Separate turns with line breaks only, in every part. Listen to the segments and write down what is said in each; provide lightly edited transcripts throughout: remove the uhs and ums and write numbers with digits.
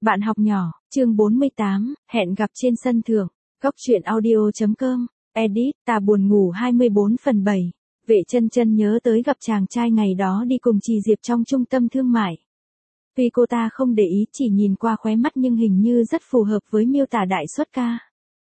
Bạn học nhỏ, chương 48, hẹn gặp trên sân thượng. Góc truyện audio.com, edit, ta buồn ngủ 24/7. Vệ chân chân nhớ tới gặp chàng trai ngày đó đi cùng Trì Diệp trong trung tâm thương mại. Tuy cô ta không để ý, chỉ nhìn qua khóe mắt nhưng hình như rất phù hợp với miêu tả đại xuất ca.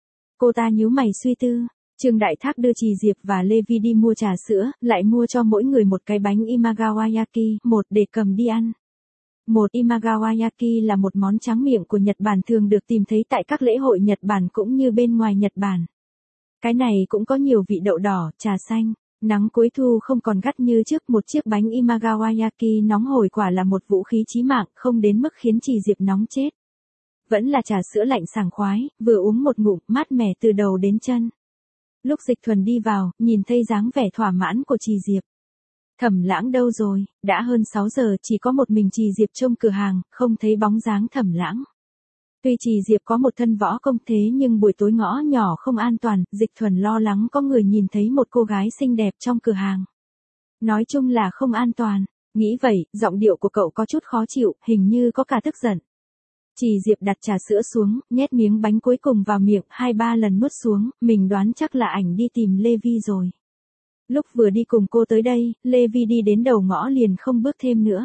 Cô ta nhíu mày suy tư. Trương Đại Thác đưa Trì Diệp và Lê Vi đi mua trà sữa, lại mua cho mỗi người một cái bánh Imagawayaki, một để cầm đi ăn. Một Imagawayaki là một món tráng miệng của Nhật Bản thường được tìm thấy tại các lễ hội Nhật Bản cũng như bên ngoài Nhật Bản. Cái này cũng có nhiều vị đậu đỏ, trà xanh. Nắng cuối thu không còn gắt như trước, một chiếc bánh Imagawayaki nóng hổi quả là một vũ khí chí mạng, không đến mức khiến Trì Diệp nóng chết. Vẫn là trà sữa lạnh sảng khoái, vừa uống một ngụm, mát mẻ từ đầu đến chân. Lúc Dịch Thuần đi vào, nhìn thấy dáng vẻ thỏa mãn của Trì Diệp. Thẩm Lãng đâu rồi, đã hơn 6 giờ, chỉ có một mình Trì Diệp trông cửa hàng, không thấy bóng dáng Thẩm Lãng. Tuy Trì Diệp có một thân võ công thế nhưng buổi tối ngõ nhỏ không an toàn, Dịch Thuần lo lắng có người nhìn thấy một cô gái xinh đẹp trong cửa hàng. Nói chung là không an toàn, nghĩ vậy, giọng điệu của cậu có chút khó chịu, hình như có cả tức giận. Trì Diệp đặt trà sữa xuống, nhét miếng bánh cuối cùng vào miệng, 2-3 lần nuốt xuống, mình đoán chắc là ảnh đi tìm Lê Vi rồi. Lúc vừa đi cùng cô tới đây, Lê Vi đi đến đầu ngõ liền không bước thêm nữa.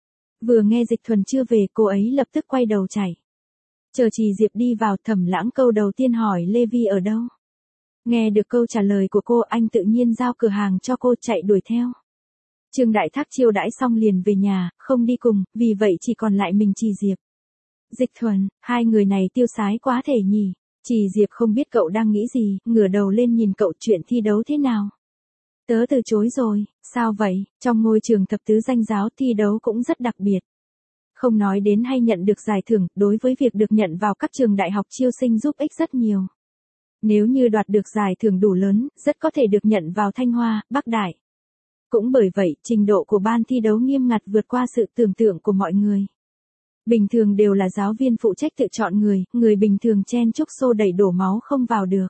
Vừa nghe Dịch Thuần chưa về, cô ấy lập tức quay đầu chạy. Chờ Trì Diệp đi vào, Thẩm Lãng câu đầu tiên hỏi Lê Vi ở đâu. Nghe được câu trả lời của cô, anh tự nhiên giao cửa hàng cho cô, chạy đuổi theo. Trương Đại Thác chiêu đãi xong liền về nhà, không đi cùng, vì vậy chỉ còn lại mình Trì Diệp. Dịch Thuần, hai người này tiêu sái quá thể nhỉ. Trì Diệp không biết cậu đang nghĩ gì, ngửa đầu lên nhìn cậu, chuyện thi đấu thế nào. Tớ từ chối rồi, sao vậy, trong ngôi trường thập tứ danh giáo thi đấu cũng rất đặc biệt. Không nói đến hay nhận được giải thưởng, đối với việc được nhận vào các trường đại học chiêu sinh giúp ích rất nhiều. Nếu như đoạt được giải thưởng đủ lớn, rất có thể được nhận vào Thanh Hoa, Bắc Đại. Cũng bởi vậy, trình độ của ban thi đấu nghiêm ngặt vượt qua sự tưởng tượng của mọi người. Bình thường đều là giáo viên phụ trách tự chọn người bình thường chen chúc xô đẩy đổ máu không vào được.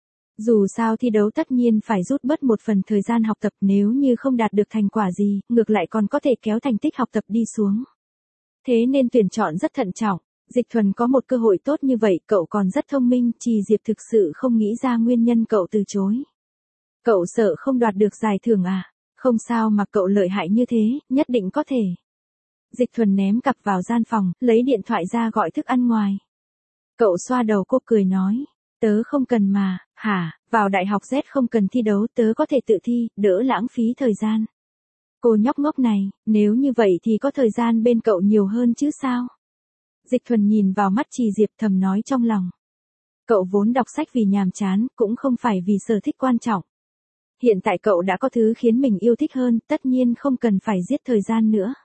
Dù sao thi đấu tất nhiên phải rút bớt một phần thời gian học tập, nếu như không đạt được thành quả gì, ngược lại còn có thể kéo thành tích học tập đi xuống. Thế nên tuyển chọn rất thận trọng. Dịch Thuần có một cơ hội tốt như vậy, cậu còn rất thông minh, Trì Diệp thực sự không nghĩ ra nguyên nhân cậu từ chối. Cậu sợ không đoạt được giải thưởng à? Không sao mà cậu lợi hại như thế, nhất định có thể. Dịch Thuần ném cặp vào gian phòng, lấy điện thoại ra gọi thức ăn ngoài. Cậu xoa đầu cô cười nói, tớ không cần mà, hả, vào đại học Z không cần thi đấu, tớ có thể tự thi, đỡ lãng phí thời gian. Cô nhóc ngốc này, nếu như vậy thì có thời gian bên cậu nhiều hơn chứ sao? Dịch Thuần nhìn vào mắt Trì Diệp thầm nói trong lòng. Cậu vốn đọc sách vì nhàm chán, cũng không phải vì sở thích quan trọng. Hiện tại cậu đã có thứ khiến mình yêu thích hơn, tất nhiên không cần phải giết thời gian nữa.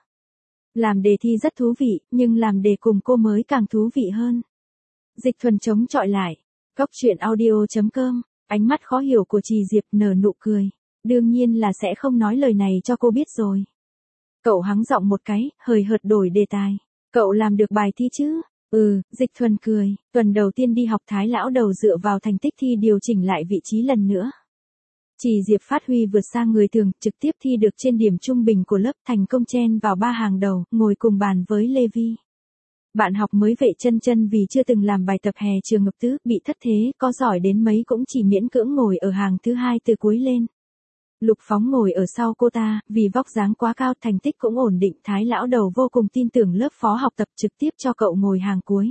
Làm đề thi rất thú vị, nhưng làm đề cùng cô mới càng thú vị hơn. Dịch Thuần chống chọi lại. Góc truyện audio.com, ánh mắt khó hiểu của Trì Diệp nở nụ cười. Đương nhiên là sẽ không nói lời này cho cô biết rồi. Cậu hắng giọng một cái, hời hợt đổi đề tài. Cậu làm được bài thi chứ? Dịch Thuần cười. Tuần đầu tiên đi học Thái lão đầu dựa vào thành tích thi điều chỉnh lại vị trí lần nữa. Trì Diệp phát huy vượt xa người thường, trực tiếp thi được trên điểm trung bình của lớp, thành công chen vào 3 hàng đầu, ngồi cùng bàn với Lê Vi. Bạn học mới Vệ chân chân vì chưa từng làm bài tập hè trường ngập tứ, bị thất thế, có giỏi đến mấy cũng chỉ miễn cưỡng ngồi ở hàng thứ 2 từ cuối lên. Lục Phóng ngồi ở sau cô ta, vì vóc dáng quá cao, thành tích cũng ổn định, Thái lão đầu vô cùng tin tưởng lớp phó học tập, trực tiếp cho cậu ngồi hàng cuối.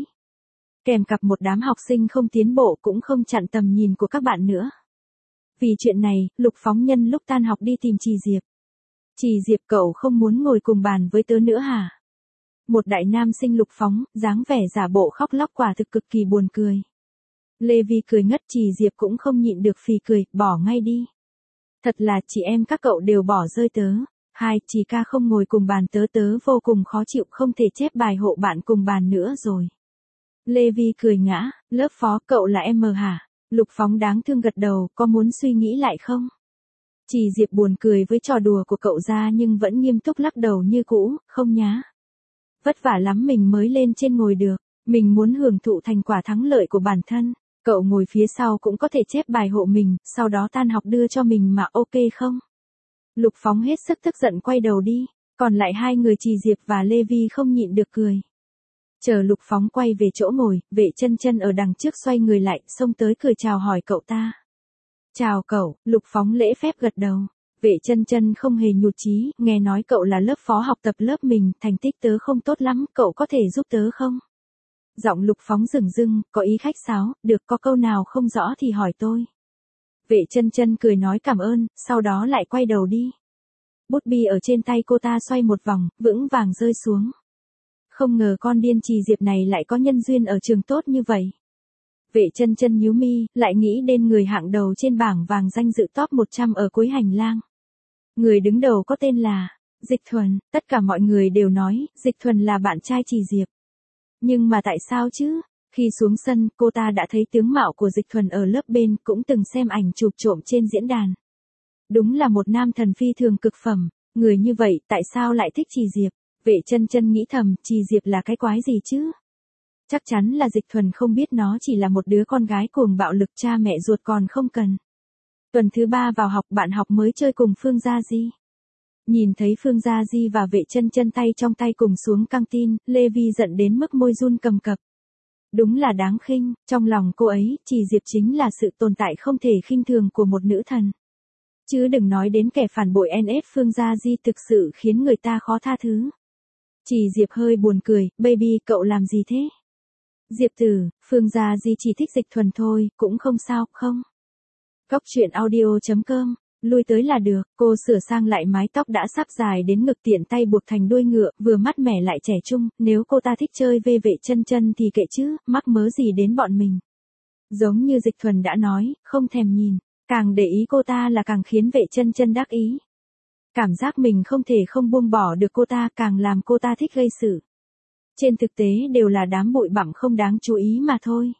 Kèm cặp một đám học sinh không tiến bộ, cũng không chặn tầm nhìn của các bạn nữa. Vì chuyện này, Lục Phóng nhân lúc tan học đi tìm Trì Diệp. Trì Diệp, cậu không muốn ngồi cùng bàn với tớ nữa hả? Một đại nam sinh Lục Phóng, dáng vẻ giả bộ khóc lóc quả thực cực kỳ buồn cười. Lê Vi cười ngất, Trì Diệp cũng không nhịn được phì cười, bỏ ngay đi. Thật là chị em các cậu đều bỏ rơi tớ. Trì ca không ngồi cùng bàn tớ vô cùng khó chịu, không thể chép bài hộ bạn cùng bàn nữa rồi. Lê Vi cười ngã, lớp phó, cậu là em hả? Lục Phóng đáng thương gật đầu, có muốn suy nghĩ lại không? Trì Diệp buồn cười với trò đùa của cậu ra nhưng vẫn nghiêm túc lắc đầu như cũ, không nhá. Vất vả lắm mình mới lên trên ngồi được, mình muốn hưởng thụ thành quả thắng lợi của bản thân. Cậu ngồi phía sau cũng có thể chép bài hộ mình, sau đó tan học đưa cho mình mà, ok không? Lục Phóng hết sức tức giận quay đầu đi, còn lại hai người Trì Diệp và Lê Vi không nhịn được cười. Chờ Lục Phóng quay về chỗ ngồi, Vệ Chân Chân ở đằng trước xoay người lại, xông tới cười chào hỏi cậu ta. Chào cậu, Lục Phóng lễ phép gật đầu. Vệ Chân Chân không hề nhụt chí, nghe nói cậu là lớp phó học tập lớp mình, thành tích tớ không tốt lắm, cậu có thể giúp tớ không? Giọng Lục Phóng dửng dưng, có ý khách sáo, được, có câu nào không rõ thì hỏi tôi. Vệ Chân Chân cười nói cảm ơn, sau đó lại quay đầu đi. Bút bi ở trên tay cô ta xoay một vòng, vững vàng rơi xuống. Không ngờ con điên Trì Diệp này lại có nhân duyên ở trường tốt như vậy. Vệ Chân Chân nhíu mi, lại nghĩ đến người hạng đầu trên bảng vàng danh dự top 100 ở cuối hành lang. Người đứng đầu có tên là Dịch Thuần, tất cả mọi người đều nói Dịch Thuần là bạn trai Trì Diệp. Nhưng mà tại sao chứ? Khi xuống sân, cô ta đã thấy tướng mạo của Dịch Thuần ở lớp bên, cũng từng xem ảnh chụp trộm trên diễn đàn. Đúng là một nam thần phi thường cực phẩm, người như vậy tại sao lại thích Trì Diệp? Vệ Chân Chân nghĩ thầm, Trì Diệp là cái quái gì chứ? Chắc chắn là Dịch Thuần không biết nó chỉ là một đứa con gái cuồng bạo lực, cha mẹ ruột còn không cần. Tuần thứ 3 vào học, bạn học mới chơi cùng Phương Gia Di. Nhìn thấy Phương Gia Di và Vệ Chân Chân tay trong tay cùng xuống căng tin, Lê Vi giận đến mức môi run cầm cập. Đúng là đáng khinh, trong lòng cô ấy, Trì Diệp chính là sự tồn tại không thể khinh thường của một nữ thần. Chứ đừng nói đến kẻ phản bội NS Phương Gia Di, thực sự khiến người ta khó tha thứ. Trì Diệp hơi buồn cười, baby cậu làm gì thế? Diệp tử, Phương Gia Di chỉ thích Dịch Thuần thôi, cũng không sao, không? Cóc truyện audio.com, lui tới là được, cô sửa sang lại mái tóc đã sắp dài đến ngực, tiện tay buộc thành đuôi ngựa, vừa mát mẻ lại trẻ trung, nếu cô ta thích chơi về Vệ Chân Chân thì kệ chứ, mắc mớ gì đến bọn mình. Giống như Dịch Thuần đã nói, không thèm nhìn, càng để ý cô ta là càng khiến Vệ Chân Chân đắc ý. Cảm giác mình không thể không buông bỏ được cô ta càng làm cô ta thích gây sự. Trên thực tế đều là đám bụi bặm không đáng chú ý mà thôi.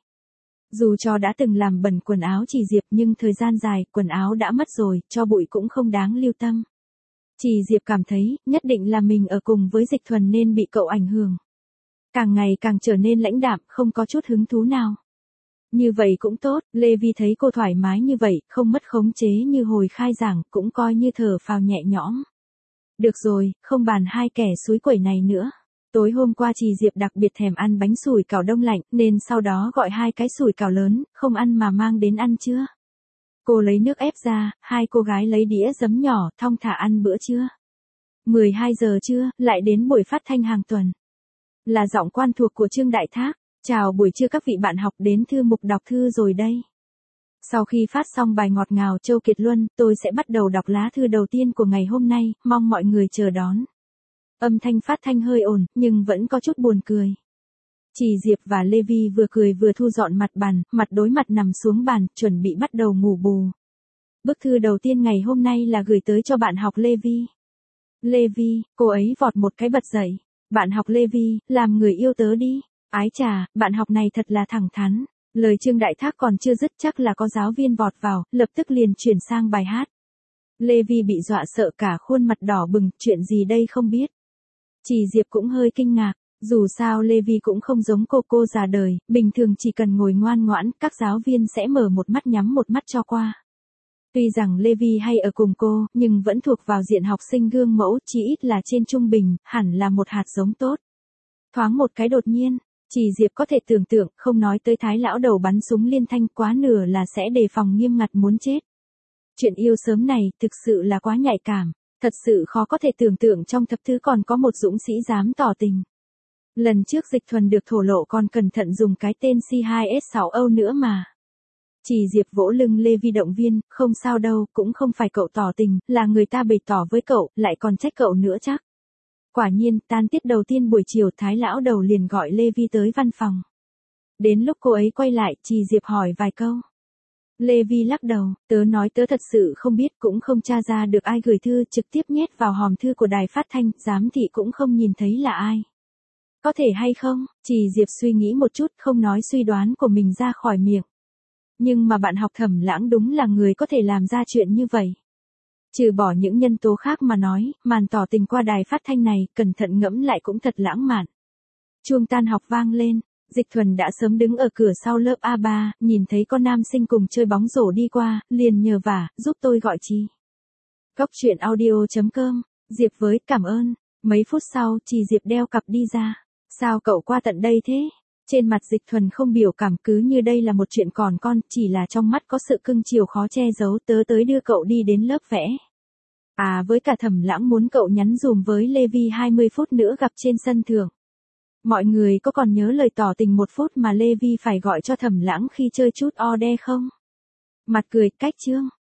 Dù cho đã từng làm bẩn quần áo Trì Diệp nhưng thời gian dài, quần áo đã mất rồi, cho bụi cũng không đáng lưu tâm. Trì Diệp cảm thấy, nhất định là mình ở cùng với Dịch Thuần nên bị cậu ảnh hưởng. Càng ngày càng trở nên lãnh đạm, không có chút hứng thú nào. Như vậy cũng tốt, Lê Vi thấy cô thoải mái như vậy, không mất khống chế như hồi khai giảng, cũng coi như thở phào nhẹ nhõm. Được rồi, không bàn hai kẻ suối quẩy này nữa. Tối hôm qua Trì Diệp đặc biệt thèm ăn bánh sủi cảo đông lạnh, nên sau đó gọi 2 cái sủi cảo lớn, không ăn mà mang đến ăn trưa. Cô lấy nước ép ra, 2 cô gái lấy đĩa giấm nhỏ, thong thả ăn bữa trưa. 12 giờ trưa, lại đến buổi phát thanh hàng tuần. Là giọng quan thuộc của Trương Đại Thác. Chào buổi trưa các vị bạn học, đến thư mục đọc thư rồi đây. Sau khi phát xong bài ngọt ngào Châu Kiệt Luân, tôi sẽ bắt đầu đọc lá thư đầu tiên của ngày hôm nay, mong mọi người chờ đón. Âm thanh phát thanh hơi ồn, nhưng vẫn có chút buồn cười. Trì Diệp và Lê Vi vừa cười vừa thu dọn mặt bàn, mặt đối mặt nằm xuống bàn, chuẩn bị bắt đầu ngủ bù. Bức thư đầu tiên ngày hôm nay là gửi tới cho bạn học Lê Vi. Lê Vi, cô ấy vọt một cái bật dậy. Bạn học Lê Vi, làm người yêu tớ đi. Ái chà, bạn học này thật là thẳng thắn. Lời Trương Đại Thác còn chưa dứt, chắc là có giáo viên vọt vào, lập tức liền chuyển sang bài hát. Lê Vi bị dọa sợ cả khuôn mặt đỏ bừng, chuyện gì đây không biết. Trì Diệp cũng hơi kinh ngạc, dù sao Lê Vi cũng không giống cô già đời, bình thường chỉ cần ngồi ngoan ngoãn, các giáo viên sẽ mở một mắt nhắm một mắt cho qua. Tuy rằng Lê Vi hay ở cùng cô, nhưng vẫn thuộc vào diện học sinh gương mẫu, chỉ ít là trên trung bình, hẳn là một hạt giống tốt. Thoáng một cái đột nhiên, Trì Diệp có thể tưởng tượng, không nói tới Thái lão đầu bắn súng liên thanh, quá nửa là sẽ đề phòng nghiêm ngặt muốn chết. Chuyện yêu sớm này, thực sự là quá nhạy cảm. Thật sự khó có thể tưởng tượng trong thập thứ còn có một dũng sĩ dám tỏ tình. Lần trước Dịch Thuần được thổ lộ còn cẩn thận dùng cái tên C2S6O nữa mà. Trì Diệp vỗ lưng Lê Vi động viên, không sao đâu, cũng không phải cậu tỏ tình, là người ta bày tỏ với cậu, lại còn trách cậu nữa chắc. Quả nhiên, tan tiết đầu tiên buổi chiều, Thái lão đầu liền gọi Lê Vi tới văn phòng. Đến lúc cô ấy quay lại, Trì Diệp hỏi vài câu. Lê Vi lắc đầu, tớ nói tớ thật sự không biết, cũng không tra ra được ai gửi thư, trực tiếp nhét vào hòm thư của đài phát thanh, giám thị cũng không nhìn thấy là ai. Có thể hay không? Trì Diệp suy nghĩ một chút, không nói suy đoán của mình ra khỏi miệng. Nhưng mà bạn học Thẩm Lãng đúng là người có thể làm ra chuyện như vậy. Trừ bỏ những nhân tố khác mà nói, màn tỏ tình qua đài phát thanh này, cẩn thận ngẫm lại cũng thật lãng mạn. Chuông tan học vang lên. Dịch Thuần đã sớm đứng ở cửa sau lớp A3, nhìn thấy con nam sinh cùng chơi bóng rổ đi qua, liền nhờ vả, giúp tôi gọi Trì. Cóc truyện audio.com, Diệp với, cảm ơn. Mấy phút sau, Trì Diệp đeo cặp đi ra. Sao cậu qua tận đây thế? Trên mặt Dịch Thuần không biểu cảm, cứ như đây là một chuyện còn con, chỉ là trong mắt có sự cưng chiều khó che giấu. Tớ tới đưa cậu đi đến lớp vẽ. À, với cả Thẩm Lãng muốn cậu nhắn dùm với Levi 20 phút nữa gặp trên sân thượng. Mọi người có còn nhớ lời tỏ tình 1 phút mà Levi phải gọi cho Thẩm Lãng khi chơi chút o đe không? Mặt cười, cách chương.